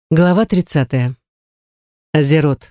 Глава 30. Азерот.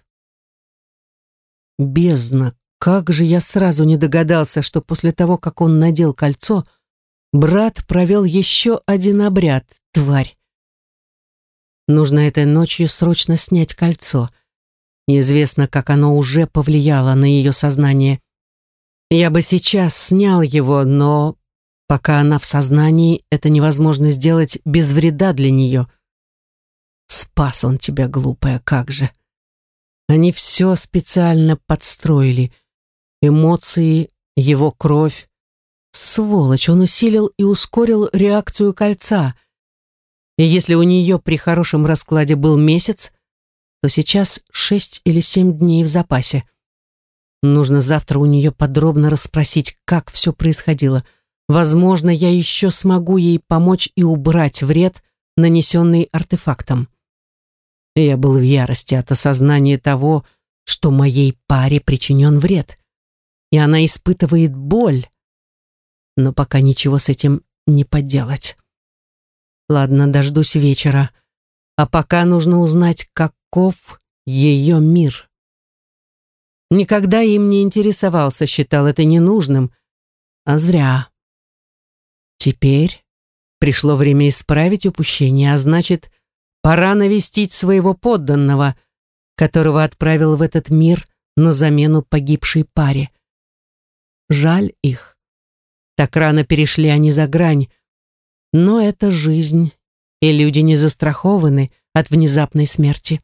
Бездна, как же я сразу не догадался, что после того, как он надел кольцо, брат провел еще один обряд, тварь. Нужно этой ночью срочно снять кольцо. Неизвестно, как оно уже повлияло на ее сознание. Я бы сейчас снял его, но пока она в сознании, это невозможно сделать без вреда для нее. Спас он тебя, глупая, как же. Они все специально подстроили. Эмоции, его кровь. Сволочь, он усилил и ускорил реакцию кольца. И если у нее при хорошем раскладе был месяц, то сейчас 6 или 7 дней в запасе. Нужно завтра у нее подробно расспросить, как все происходило. Возможно, я еще смогу ей помочь и убрать вред, нанесенный артефактом. Я был в ярости от осознания того, что моей паре причинен вред, и она испытывает боль, но пока ничего с этим не поделать. Ладно, дождусь вечера, а пока нужно узнать, каков ее мир. Никогда им не интересовался, считал это ненужным, а зря. Теперь пришло время исправить упущение, а значит, пора навестить своего подданного, которого отправил в этот мир на замену погибшей паре. Жаль их. Так рано перешли они за грань. Но это жизнь, и люди не застрахованы от внезапной смерти.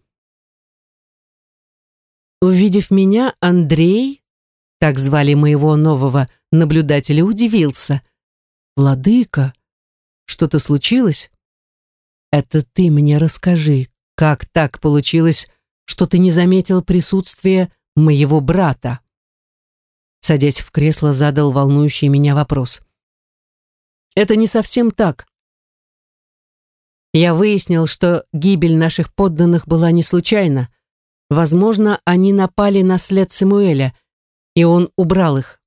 Увидев меня, Андрей, так звали моего нового наблюдателя, удивился. «Владыка, что-то случилось?» «Это ты мне расскажи, как так получилось, что ты не заметил присутствия моего брата?» Садясь в кресло, задал волнующий меня вопрос. «Это не совсем так. Я выяснил, что гибель наших подданных была не случайна. Возможно, они напали на след Самуэля, и он убрал их».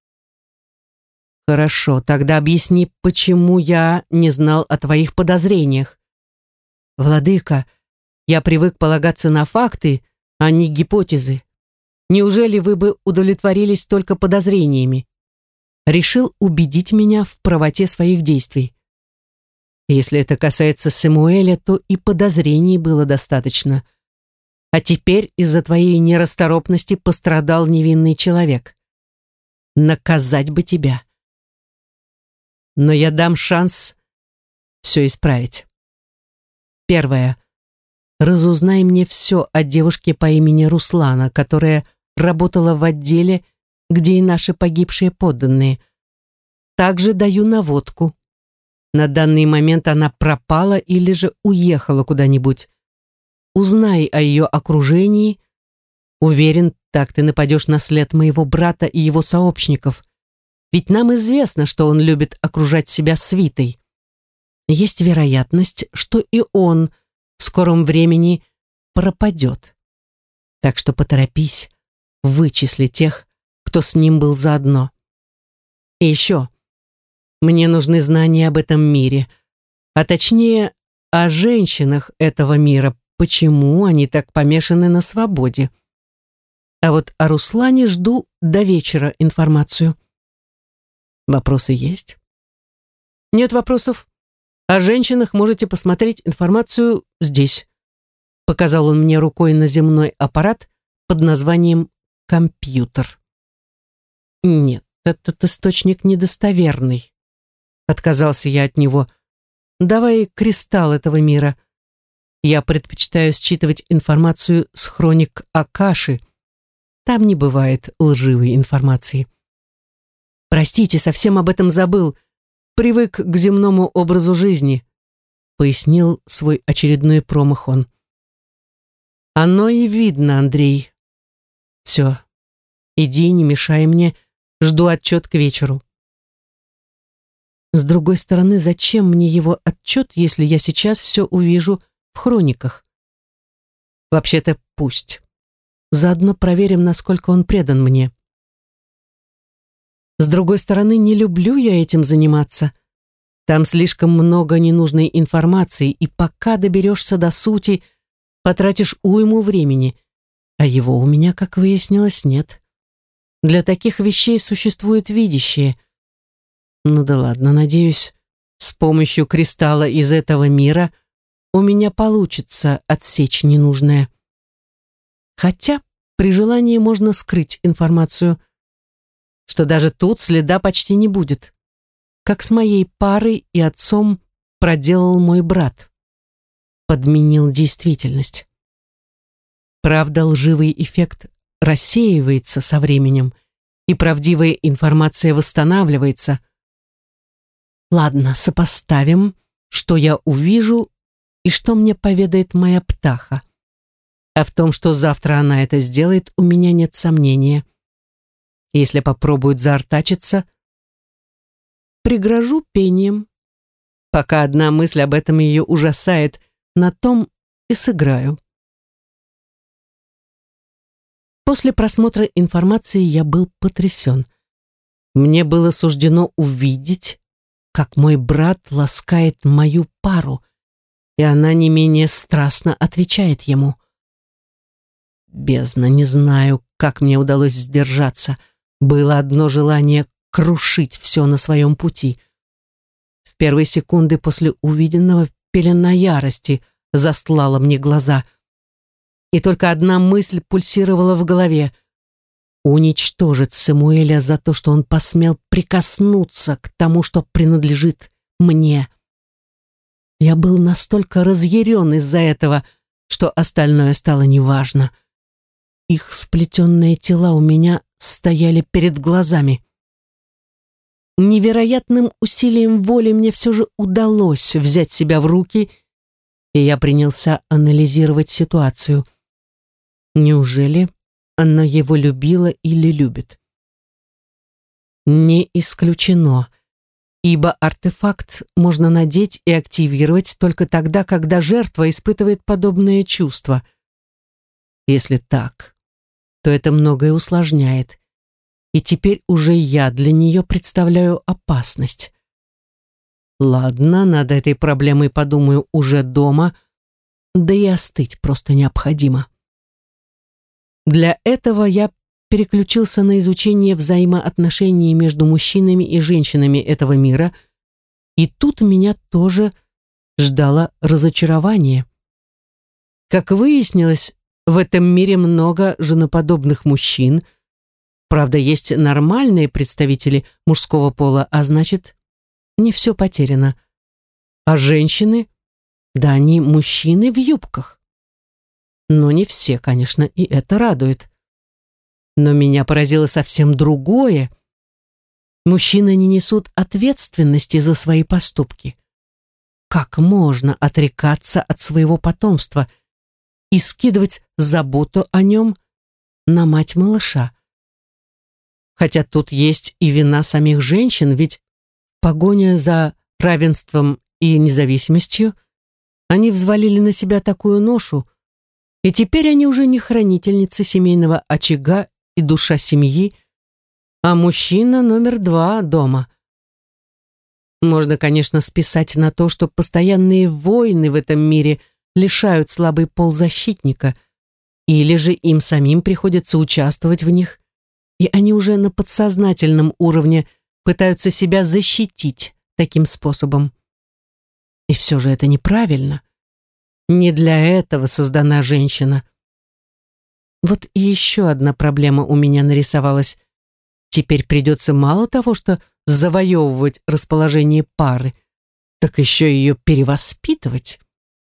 «Хорошо, тогда объясни, почему я не знал о твоих подозрениях». «Владыка, я привык полагаться на факты, а не гипотезы. Неужели вы бы удовлетворились только подозрениями?» Решил убедить меня в правоте своих действий. Если это касается Самуэля, то и подозрений было достаточно. А теперь из-за твоей нерасторопности пострадал невинный человек. Наказать бы тебя. Но я дам шанс все исправить. Первое. Разузнай мне все о девушке по имени Руслана, которая работала в отделе, где и наши погибшие подданные. Также даю наводку. На данный момент она пропала или же уехала куда-нибудь. Узнай о ее окружении. Уверен, так ты нападешь на след моего брата и его сообщников. Ведь нам известно, что он любит окружать себя свитой. Есть вероятность, что и он в скором времени пропадет. Так что поторопись, вычисли тех, кто с ним был заодно. И еще, мне нужны знания об этом мире, а точнее, о женщинах этого мира, почему они так помешаны на свободе. А вот о Руслане жду до вечера информацию. Вопросы есть? Нет вопросов? О женщинах можете посмотреть информацию здесь. Показал он мне рукой на земной аппарат под названием «компьютер». Нет, этот источник недостоверный. Отказался я от него. Давай кристалл этого мира. Я предпочитаю считывать информацию с хроник Акаши. Там не бывает лживой информации. Простите, совсем об этом забыл. Привык к земному образу жизни, пояснил свой очередной промах он. Оно и видно, Андрей. Все, иди, не мешай мне, жду отчет к вечеру. С другой стороны, зачем мне его отчет, если я сейчас все увижу в хрониках? Вообще-то пусть. Заодно проверим, насколько он предан мне. С другой стороны, не люблю я этим заниматься. Там слишком много ненужной информации, и пока доберешься до сути, Потратишь уйму времени, а его у меня, как выяснилось, нет. Для таких вещей существует видящее. Ну да ладно, надеюсь, с помощью кристалла из этого мира у меня получится отсечь ненужное. Хотя при желании можно скрыть информацию, что даже тут следа почти не будет. Как с моей парой и отцом проделал мой брат. Подменил действительность. Правда, лживый эффект рассеивается со временем, и правдивая информация восстанавливается. Ладно, сопоставим, что я увижу и что мне поведает моя птаха. А в том, что завтра она это сделает, у меня нет сомнения. Если попробует заортачиться, пригрожу пением. Пока одна мысль об этом ее ужасает, на том и сыграю. После просмотра информации я был потрясен. Мне было суждено увидеть, как мой брат ласкает мою пару, и она не менее страстно отвечает ему. Бездна, не знаю, как мне удалось сдержаться. Было одно желание крушить все на своем пути. В первые секунды после увиденного пелена ярости застлала мне глаза. И только одна мысль пульсировала в голове: уничтожить Самуэля за то, что он посмел прикоснуться к тому, что принадлежит мне. Я был настолько разъярен из-за этого, что остальное стало неважно. Их сплетенные тела у меня стояли перед глазами. Невероятным усилием воли мне все же удалось взять себя в руки, и я принялся анализировать ситуацию. Неужели она его любила или любит? Не исключено, ибо артефакт можно надеть и активировать только тогда, когда жертва испытывает подобное чувство. Если так, то это многое усложняет, и теперь уже я для нее представляю опасность. Ладно, над этой проблемой подумаю уже дома, да и остыть просто необходимо. Для этого я переключился на изучение взаимоотношений между мужчинами и женщинами этого мира, и тут меня тоже ждало разочарование. Как выяснилось, в этом мире много женоподобных мужчин, правда, есть нормальные представители мужского пола, а значит, не все потеряно. А женщины? Да они мужчины в юбках. Но не все, конечно, и это радует. Но меня поразило совсем другое. Мужчины не несут ответственности за свои поступки. Как можно отрекаться от своего потомства и скидывать заботу о нем на мать малыша? Хотя тут есть и вина самих женщин, ведь погоня за равенством и независимостью, они взвалили на себя такую ношу, и теперь они уже не хранительницы семейного очага и душа семьи, а мужчина номер 2 дома. Можно, конечно, списать на то, что постоянные войны в этом мире лишают слабый пол защитника, или же им самим приходится участвовать в них, и они уже на подсознательном уровне пытаются себя защитить таким способом. И все же это неправильно. Не для этого создана женщина. Вот и еще одна проблема у меня нарисовалась. Теперь придется мало того, что завоевывать расположение пары, так еще ее перевоспитывать.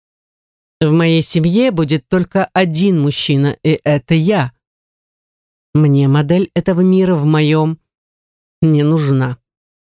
В моей семье будет только один мужчина, и это я. Мне модель этого мира в моем не нужна.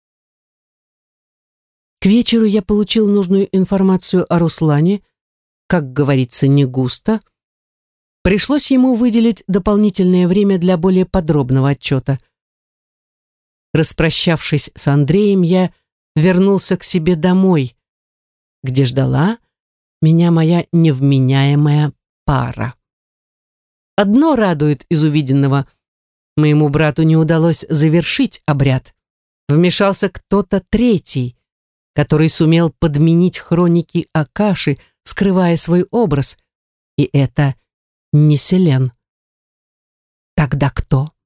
К вечеру я получил нужную информацию о Руслане, как говорится, не густо. Пришлось ему выделить дополнительное время для более подробного отчета. Распрощавшись с Андреем, я вернулся к себе домой, где ждала меня моя невменяемая пара. Одно радует из увиденного: моему брату не удалось завершить обряд. Вмешался кто-то третий, который сумел подменить хроники Акаши, скрывая свой образ, И это не Селен. Тогда кто?